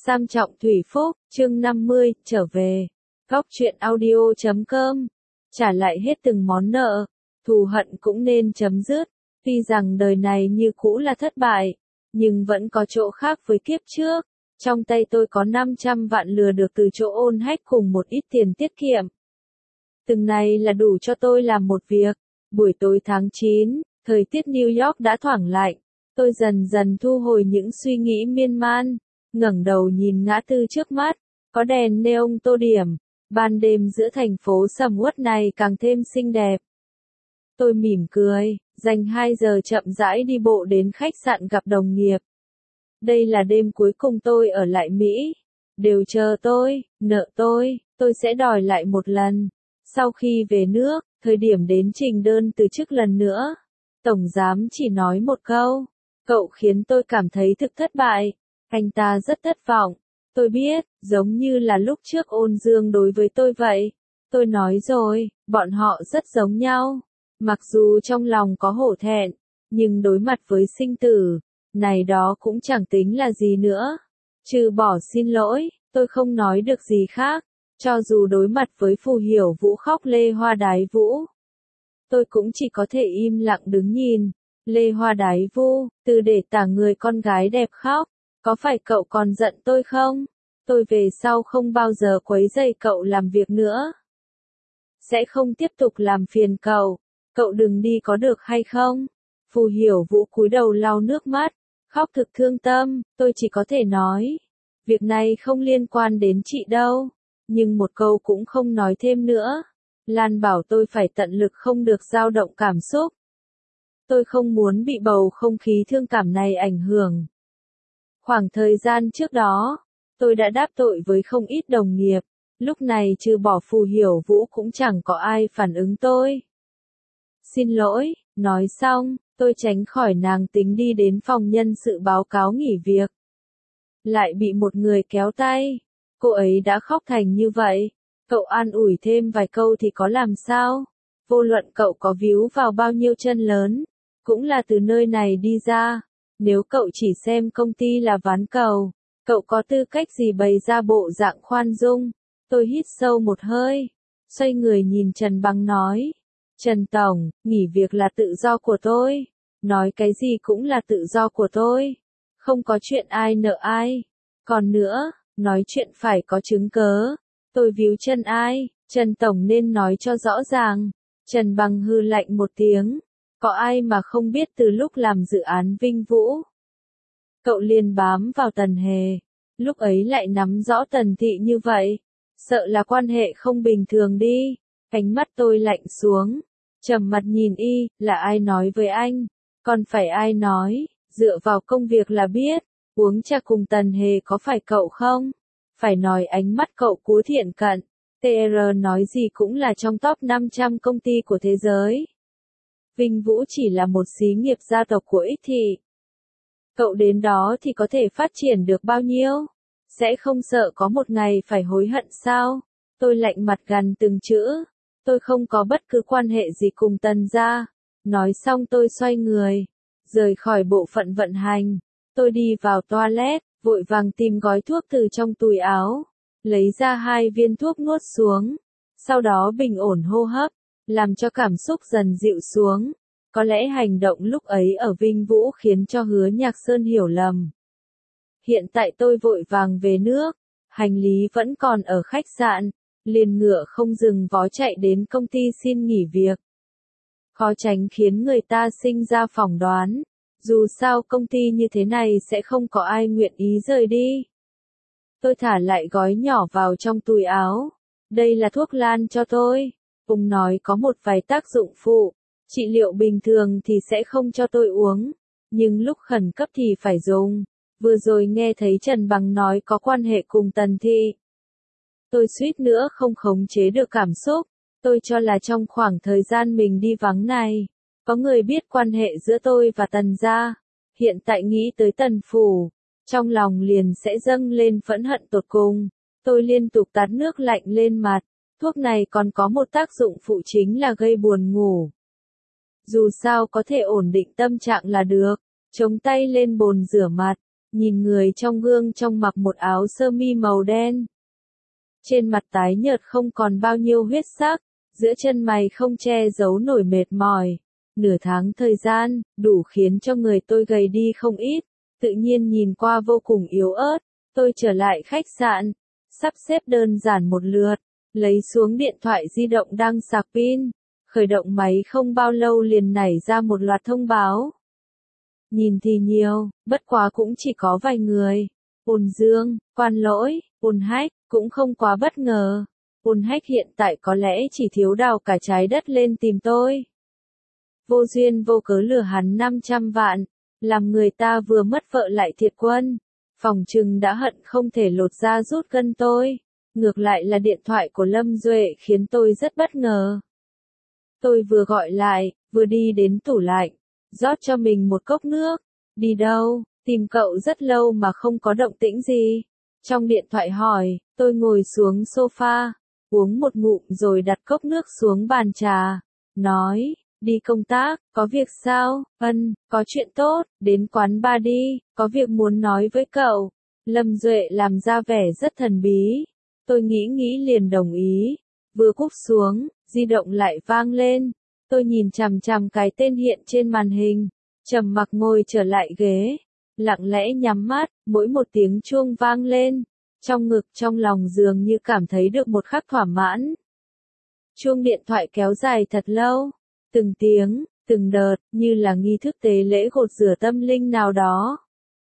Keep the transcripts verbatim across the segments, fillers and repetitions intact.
Sam Trọng Thủy Phúc, chương năm mươi, trở về. Góc truyện audio chấm com. Trả lại hết từng món nợ, thù hận cũng nên chấm dứt. Tuy rằng đời này như cũ là thất bại, nhưng vẫn có chỗ khác với kiếp trước. Trong tay tôi có năm trăm vạn lừa được từ chỗ ôn hách cùng một ít tiền tiết kiệm. Từng này là đủ cho tôi làm một việc. Buổi tối tháng chín, thời tiết New York đã thoảng lạnh. Tôi dần dần thu hồi những suy nghĩ miên man, ngẩng đầu nhìn ngã tư trước mắt, có đèn neon tô điểm, ban đêm giữa thành phố sầm uất này càng thêm xinh đẹp. Tôi mỉm cười, dành hai giờ chậm rãi đi bộ đến khách sạn gặp đồng nghiệp. Đây là đêm cuối cùng tôi ở lại Mỹ. Đều chờ tôi, nợ tôi, tôi sẽ đòi lại một lần. Sau khi về nước, thời điểm đến trình đơn từ chức lần nữa, tổng giám chỉ nói một câu, cậu khiến tôi cảm thấy thực thất bại. Anh ta rất thất vọng. Tôi biết, giống như là lúc trước Ôn Dương đối với tôi vậy. Tôi nói rồi, bọn họ rất giống nhau. Mặc dù trong lòng có hổ thẹn, nhưng đối mặt với sinh tử, này đó cũng chẳng tính là gì nữa. Trừ bỏ xin lỗi, tôi không nói được gì khác. Cho dù đối mặt với Phù Hiểu Vũ khóc lê hoa đái vũ, tôi cũng chỉ có thể im lặng đứng nhìn. Lê hoa đái vũ, từ để tả người con gái đẹp khóc. Có phải cậu còn giận tôi không? Tôi về sau không bao giờ quấy rầy cậu làm việc nữa. Sẽ không tiếp tục làm phiền cậu. Cậu đừng đi có được hay không? Phù Hiểu Vũ cúi đầu lau nước mắt, khóc thực thương tâm. Tôi chỉ có thể nói, việc này không liên quan đến chị đâu. Nhưng một câu cũng không nói thêm nữa. Lan bảo tôi phải tận lực không được dao động cảm xúc. Tôi không muốn bị bầu không khí thương cảm này ảnh hưởng. Khoảng thời gian trước đó, tôi đã đáp tội với không ít đồng nghiệp, lúc này trừ bỏ Phù Hiểu Vũ cũng chẳng có ai phản ứng tôi. Xin lỗi, nói xong, tôi tránh khỏi nàng tính đi đến phòng nhân sự báo cáo nghỉ việc. Lại bị một người kéo tay, cô ấy đã khóc thành như vậy, cậu an ủi thêm vài câu thì có làm sao, vô luận cậu có víu vào bao nhiêu chân lớn, cũng là từ nơi này đi ra. Nếu cậu chỉ xem công ty là ván cầu, cậu có tư cách gì bày ra bộ dạng khoan dung? Tôi hít sâu một hơi, xoay người nhìn Trần Băng nói. Trần Tổng, nghỉ việc là tự do của tôi. Nói cái gì cũng là tự do của tôi. Không có chuyện ai nợ ai. Còn nữa, nói chuyện phải có chứng cớ. Tôi víu chân ai, Trần Tổng nên nói cho rõ ràng. Trần Băng hư lạnh một tiếng. Có ai mà không biết từ lúc làm dự án Vinh Vũ, cậu liền bám vào Tần Hề, lúc ấy lại nắm rõ Tần Thị như vậy, sợ là quan hệ không bình thường đi. Ánh mắt tôi lạnh xuống, trầm mặt nhìn y, là ai nói với anh, còn phải ai nói, dựa vào công việc là biết, uống trà cùng Tần Hề có phải cậu không? Phải nói ánh mắt cậu cú thiện cận, tê rờ nói gì cũng là trong top năm trăm công ty của thế giới. Vinh Vũ chỉ là một xí nghiệp gia tộc của Ích Thị. Cậu đến đó thì có thể phát triển được bao nhiêu? Sẽ không sợ có một ngày phải hối hận sao? Tôi lạnh mặt gằn từng chữ. Tôi không có bất cứ quan hệ gì cùng Tần gia. Nói xong tôi xoay người, rời khỏi bộ phận vận hành. Tôi đi vào toilet, vội vàng tìm gói thuốc từ trong túi áo. Lấy ra hai viên thuốc nuốt xuống. Sau đó bình ổn hô hấp, làm cho cảm xúc dần dịu xuống. Có lẽ hành động lúc ấy ở Vinh Vũ khiến cho Hứa Nhạc Sơn hiểu lầm. Hiện tại tôi vội vàng về nước, hành lý vẫn còn ở khách sạn, liền ngựa không dừng vó chạy đến công ty xin nghỉ việc. Khó tránh khiến người ta sinh ra phỏng đoán, dù sao công ty như thế này sẽ không có ai nguyện ý rời đi. Tôi thả lại gói nhỏ vào trong túi áo. Đây là thuốc lan cho tôi. Ông nói có một vài tác dụng phụ, trị liệu bình thường thì sẽ không cho tôi uống, nhưng lúc khẩn cấp thì phải dùng. Vừa rồi nghe thấy Trần Bằng nói có quan hệ cùng Tần Thị. Tôi suýt nữa không khống chế được cảm xúc, tôi cho là trong khoảng thời gian mình đi vắng này, có người biết quan hệ giữa tôi và Tần gia. Hiện tại nghĩ tới Tần phủ, trong lòng liền sẽ dâng lên phẫn hận tột cùng. Tôi liên tục tát nước lạnh lên mặt. Thuốc này còn có một tác dụng phụ chính là gây buồn ngủ. Dù sao có thể ổn định tâm trạng là được, chống tay lên bồn rửa mặt, nhìn người trong gương trong mặc một áo sơ mi màu đen. Trên mặt tái nhợt không còn bao nhiêu huyết sắc, giữa chân mày không che giấu nổi mệt mỏi. Nửa tháng thời gian, đủ khiến cho người tôi gầy đi không ít, tự nhiên nhìn qua vô cùng yếu ớt. Tôi trở lại khách sạn, sắp xếp đơn giản một lượt, lấy xuống điện thoại di động đang sạc pin, khởi động máy không bao lâu liền nảy ra một loạt thông báo. Nhìn thì nhiều, bất quá cũng chỉ có vài người. Ôn Dương, Quan Lỗi, Ôn Hách, cũng không quá bất ngờ. Ôn Hách hiện tại có lẽ chỉ thiếu đào cả trái đất lên tìm tôi. Vô duyên vô cớ lừa hắn năm trăm vạn, làm người ta vừa mất vợ lại thiệt quân. Phòng trừng đã hận không thể lột da rút gân tôi. Ngược lại là điện thoại của Lâm Duệ khiến tôi rất bất ngờ. Tôi vừa gọi lại, vừa đi đến tủ lạnh, rót cho mình một cốc nước. Đi đâu? Tìm cậu rất lâu mà không có động tĩnh gì. Trong điện thoại hỏi, tôi ngồi xuống sofa, uống một ngụm rồi đặt cốc nước xuống bàn trà. Nói, đi công tác, có việc sao? Ân, có chuyện tốt, đến quán bar đi, có việc muốn nói với cậu. Lâm Duệ làm ra vẻ rất thần bí. Tôi nghĩ nghĩ liền đồng ý. Vừa cúp xuống, di động lại vang lên. Tôi nhìn chằm chằm cái tên hiện trên màn hình, trầm mặc ngồi trở lại ghế, lặng lẽ nhắm mắt, mỗi một tiếng chuông vang lên, trong ngực trong lòng dường như cảm thấy được một khắc thỏa mãn. Chuông điện thoại kéo dài thật lâu, từng tiếng, từng đợt, như là nghi thức tế lễ gột rửa tâm linh nào đó.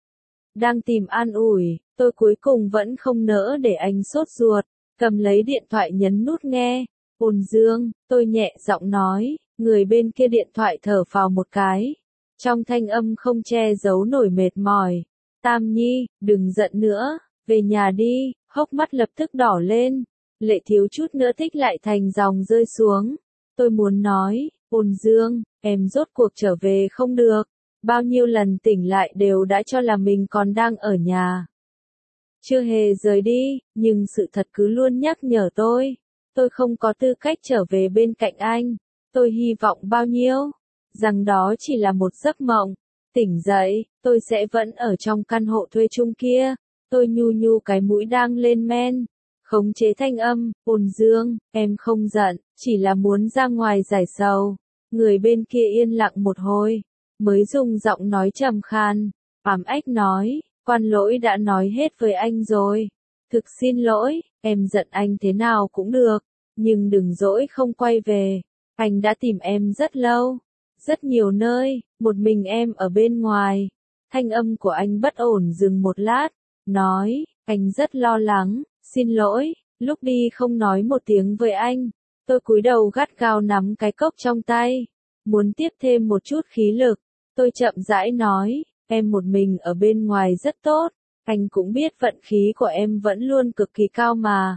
Đang tìm an ủi, tôi cuối cùng vẫn không nỡ để anh sốt ruột, cầm lấy điện thoại nhấn nút nghe. Ôn Dương, tôi nhẹ giọng nói, người bên kia điện thoại thở phào một cái. Trong thanh âm không che giấu nổi mệt mỏi. Tam Nhi, đừng giận nữa, về nhà đi, hốc mắt lập tức đỏ lên. Lệ thiếu chút nữa tích lại thành dòng rơi xuống. Tôi muốn nói, Ôn Dương, em rốt cuộc trở về không được. Bao nhiêu lần tỉnh lại đều đã cho là mình còn đang ở nhà. Chưa hề rời đi, nhưng sự thật cứ luôn nhắc nhở tôi. Tôi không có tư cách trở về bên cạnh anh. Tôi hy vọng bao nhiêu? Rằng đó chỉ là một giấc mộng. Tỉnh dậy, tôi sẽ vẫn ở trong căn hộ thuê chung kia. Tôi nhu nhu cái mũi đang lên men. Khống chế thanh âm, Ôn Dương, em không giận, chỉ là muốn ra ngoài giải sầu. Người bên kia yên lặng một hồi, mới dùng giọng nói trầm khan, ảm ách nói, Quan Lỗi đã nói hết với anh rồi. Thực xin lỗi, em giận anh thế nào cũng được, nhưng đừng dỗi không quay về. Anh đã tìm em rất lâu, rất nhiều nơi, một mình em ở bên ngoài. Thanh âm của anh bất ổn dừng một lát, nói, anh rất lo lắng, xin lỗi, lúc đi không nói một tiếng với anh. Tôi cúi đầu gắt gao nắm cái cốc trong tay, muốn tiếp thêm một chút khí lực. Tôi chậm rãi nói, em một mình ở bên ngoài rất tốt, anh cũng biết vận khí của em vẫn luôn cực kỳ cao mà.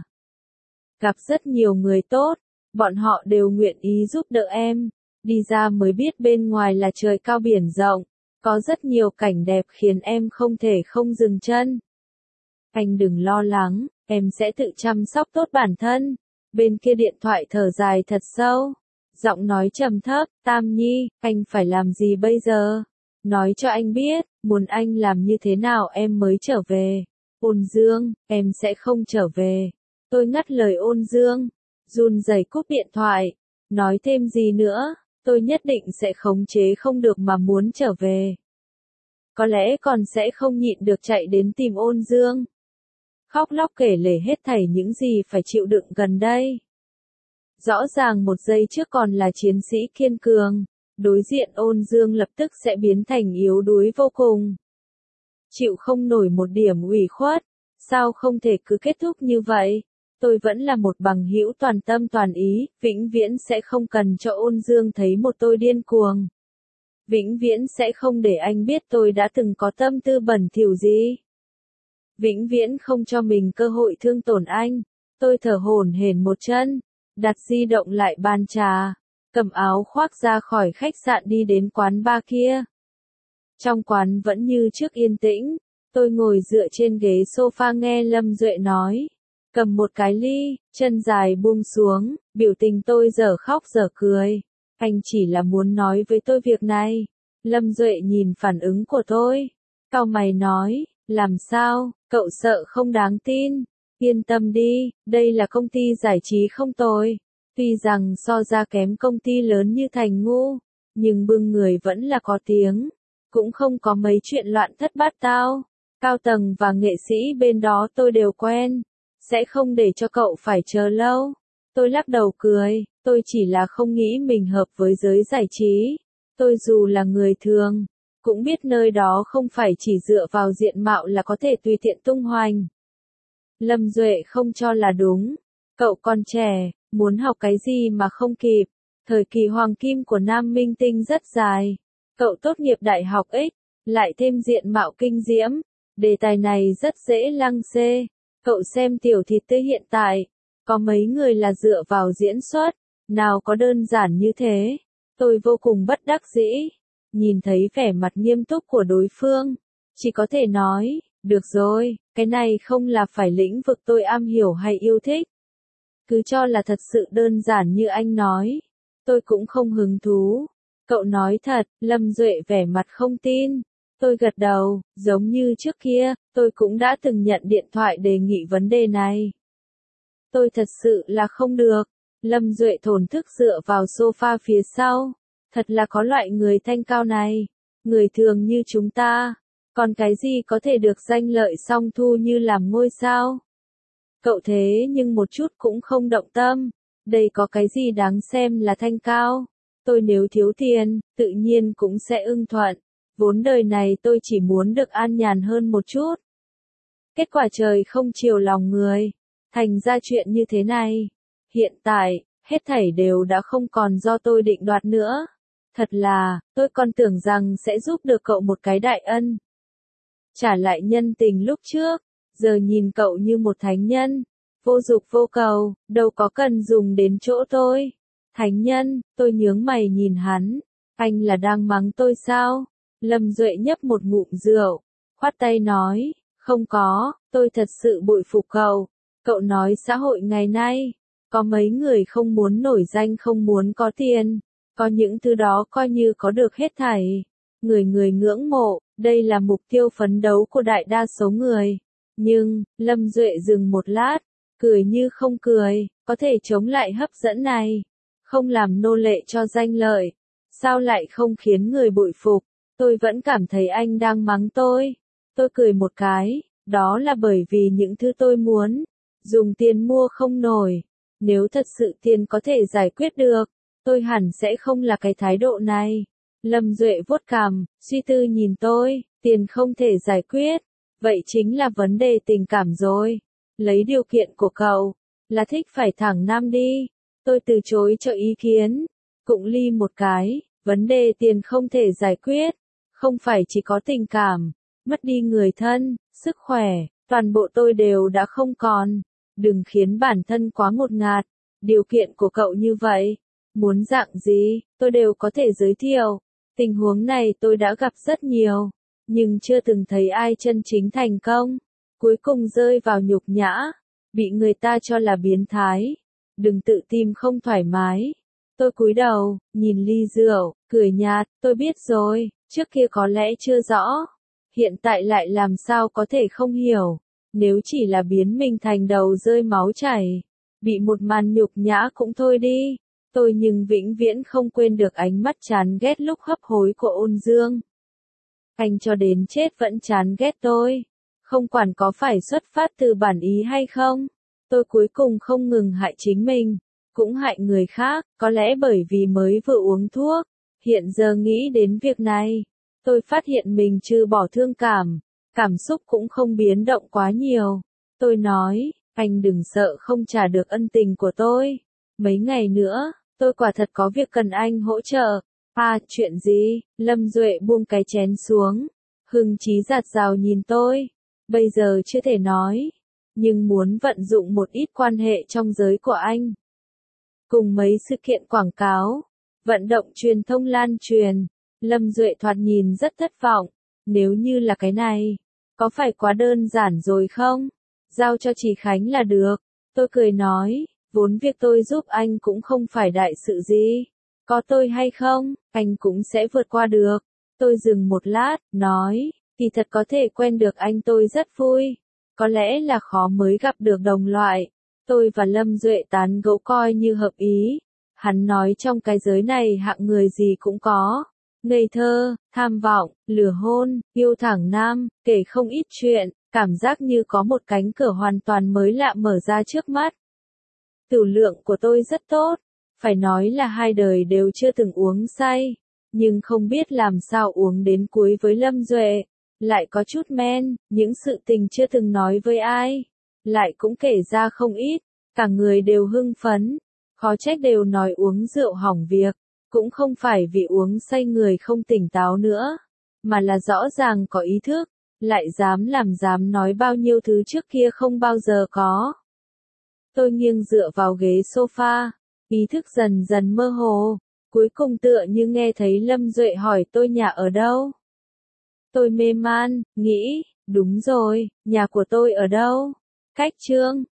Gặp rất nhiều người tốt, bọn họ đều nguyện ý giúp đỡ em, đi ra mới biết bên ngoài là trời cao biển rộng, có rất nhiều cảnh đẹp khiến em không thể không dừng chân. Anh đừng lo lắng, em sẽ tự chăm sóc tốt bản thân. Bên kia điện thoại thở dài thật sâu, giọng nói trầm thấp, Tam Nhi, anh phải làm gì bây giờ? Nói cho anh biết, muốn anh làm như thế nào em mới trở về. Ôn Dương, em sẽ không trở về. Tôi ngắt lời Ôn Dương, run rẩy cúp điện thoại, nói thêm gì nữa, tôi nhất định sẽ khống chế không được mà muốn trở về. Có lẽ còn sẽ không nhịn được chạy đến tìm Ôn Dương. Khóc lóc kể lể hết thảy những gì phải chịu đựng gần đây. Rõ ràng một giây trước còn là chiến sĩ kiên cường, đối diện Ôn Dương lập tức sẽ biến thành yếu đuối vô cùng. Chịu không nổi một điểm ủy khuất, sao không thể cứ kết thúc như vậy? Tôi vẫn là một bằng hữu toàn tâm toàn ý, vĩnh viễn sẽ không cần cho Ôn Dương thấy một tôi điên cuồng. Vĩnh viễn sẽ không để anh biết tôi đã từng có tâm tư bẩn thỉu gì. Vĩnh viễn không cho mình cơ hội thương tổn anh. Tôi thở hổn hển một chân, đặt di động lại bàn trà, cầm áo khoác ra khỏi khách sạn đi đến quán bar kia. Trong quán vẫn như trước yên tĩnh, tôi ngồi dựa trên ghế sofa nghe Lâm Duệ nói, cầm một cái ly, chân dài buông xuống, biểu tình tôi dở khóc dở cười. Anh chỉ là muốn nói với tôi việc này. Lâm Duệ nhìn phản ứng của tôi, cau mày nói, Làm sao, cậu sợ không đáng tin? Yên tâm đi, đây là công ty giải trí không tồi. Tuy rằng so ra kém công ty lớn như Thành Ngũ, nhưng bưng người vẫn là có tiếng. Cũng không có mấy chuyện loạn thất bát tao. Cao tầng và nghệ sĩ bên đó tôi đều quen. Sẽ không để cho cậu phải chờ lâu. Tôi lắc đầu cười, tôi chỉ là không nghĩ mình hợp với giới giải trí. Tôi dù là người thường, cũng biết nơi đó không phải chỉ dựa vào diện mạo là có thể tùy tiện tung hoành. Lâm Duệ không cho là đúng. Cậu còn trẻ, muốn học cái gì mà không kịp. Thời kỳ hoàng kim của nam minh tinh rất dài. Cậu tốt nghiệp đại học X, lại thêm diện mạo kinh diễm. Đề tài này rất dễ lăng xê. Cậu xem tiểu thịt tươi hiện tại. Có mấy người là dựa vào diễn xuất. Nào có đơn giản như thế. Tôi vô cùng bất đắc dĩ. Nhìn thấy vẻ mặt nghiêm túc của đối phương. Chỉ có thể nói, được rồi, cái này không là phải lĩnh vực tôi am hiểu hay yêu thích. Cứ cho là thật sự đơn giản như anh nói. Tôi cũng không hứng thú. Cậu nói thật, Lâm Duệ vẻ mặt không tin. Tôi gật đầu, giống như trước kia, tôi cũng đã từng nhận điện thoại đề nghị vấn đề này. Tôi thật sự là không được. Lâm Duệ thổn thức dựa vào sofa phía sau. Thật là có loại người thanh cao này. Người thường như chúng ta. Còn cái gì có thể được danh lợi song thu như làm ngôi sao? Cậu thế nhưng một chút cũng không động tâm. Đây có cái gì đáng xem là thanh cao? Tôi nếu thiếu tiền, tự nhiên cũng sẽ ưng thuận. Vốn đời này tôi chỉ muốn được an nhàn hơn một chút. Kết quả trời không chiều lòng người. Thành ra chuyện như thế này. Hiện tại, hết thảy đều đã không còn do tôi định đoạt nữa. Thật là, tôi còn tưởng rằng sẽ giúp được cậu một cái đại ân. Trả lại nhân tình lúc trước, giờ nhìn cậu như một thánh nhân. Vô dục vô cầu, đâu có cần dùng đến chỗ tôi. Thánh nhân, tôi nhướng mày nhìn hắn. Anh là đang mắng tôi sao? Lâm Duệ nhấp một ngụm rượu. Khoát tay nói, không có, tôi thật sự bội phục cậu. Cậu nói xã hội ngày nay, có mấy người không muốn nổi danh không muốn có tiền. Có những thứ đó coi như có được hết thảy. Người người ngưỡng mộ, đây là mục tiêu phấn đấu của đại đa số người. Nhưng, Lâm Duệ dừng một lát, cười như không cười, có thể chống lại hấp dẫn này. Không làm nô lệ cho danh lợi. Sao lại không khiến người bội phục? Tôi vẫn cảm thấy anh đang mắng tôi. Tôi cười một cái, đó là bởi vì những thứ tôi muốn, dùng tiền mua không nổi. Nếu thật sự tiền có thể giải quyết được, tôi hẳn sẽ không là cái thái độ này. Lâm Duệ vuốt cằm, suy tư nhìn tôi, tiền không thể giải quyết. Vậy chính là vấn đề tình cảm rồi. Lấy điều kiện của cậu, là thích phải thẳng nam đi. Tôi từ chối cho ý kiến. Cụng ly một cái, vấn đề tiền không thể giải quyết. Không phải chỉ có tình cảm, mất đi người thân, sức khỏe, toàn bộ tôi đều đã không còn. Đừng khiến bản thân quá ngột ngạt. Điều kiện của cậu như vậy, muốn dạng gì, tôi đều có thể giới thiệu. Tình huống này tôi đã gặp rất nhiều, nhưng chưa từng thấy ai chân chính thành công. Cuối cùng rơi vào nhục nhã, bị người ta cho là biến thái. Đừng tự tìm không thoải mái. Tôi cúi đầu, nhìn ly rượu, cười nhạt, tôi biết rồi, trước kia có lẽ chưa rõ. Hiện tại lại làm sao có thể không hiểu. Nếu chỉ là biến mình thành đầu rơi máu chảy, bị một màn nhục nhã cũng thôi đi. Tôi nhưng vĩnh viễn không quên được ánh mắt chán ghét lúc hấp hối của Ôn Dương. Anh cho đến chết vẫn chán ghét tôi. Không quản có phải xuất phát từ bản ý hay không. Tôi cuối cùng không ngừng hại chính mình, cũng hại người khác, có lẽ bởi vì mới vừa uống thuốc. Hiện giờ nghĩ đến việc này, tôi phát hiện mình trừ bỏ thương cảm, cảm xúc cũng không biến động quá nhiều. Tôi nói, anh đừng sợ không trả được ân tình của tôi. Mấy ngày nữa, tôi quả thật có việc cần anh hỗ trợ. À, chuyện gì? Lâm Duệ buông cái chén xuống. Hưng trí giạt rào nhìn tôi. Bây giờ chưa thể nói. Nhưng muốn vận dụng một ít quan hệ trong giới của anh. Cùng mấy sự kiện quảng cáo. Vận động truyền thông lan truyền. Lâm Duệ thoạt nhìn rất thất vọng. Nếu như là cái này, có phải quá đơn giản rồi không? Giao cho chị Khánh là được. Tôi cười nói, vốn việc tôi giúp anh cũng không phải đại sự gì. Có tôi hay không, anh cũng sẽ vượt qua được. Tôi dừng một lát, nói, Kỳ thật có thể quen được anh tôi rất vui. Có lẽ là khó mới gặp được đồng loại. Tôi và Lâm Duệ tán gẫu coi như hợp ý. Hắn nói trong cái giới này hạng người gì cũng có. Ngây thơ, tham vọng, lừa hôn, yêu thẳng nam, kể không ít chuyện, cảm giác như có một cánh cửa hoàn toàn mới lạ mở ra trước mắt. Tửu lượng của tôi rất tốt, phải nói là hai đời đều chưa từng uống say, nhưng không biết làm sao uống đến cuối với Lâm Duệ, lại có chút men, những sự tình chưa từng nói với ai, lại cũng kể ra không ít, cả người đều hưng phấn, khó trách đều nói uống rượu hỏng việc, cũng không phải vì uống say người không tỉnh táo nữa, mà là rõ ràng có ý thức, lại dám làm dám nói bao nhiêu thứ trước kia không bao giờ có. Tôi nghiêng dựa vào ghế sofa, ý thức dần dần mơ hồ, cuối cùng tựa như nghe thấy Lâm Duệ hỏi tôi nhà ở đâu. Tôi mê man, nghĩ, đúng rồi, nhà của tôi ở đâu? Cách Chương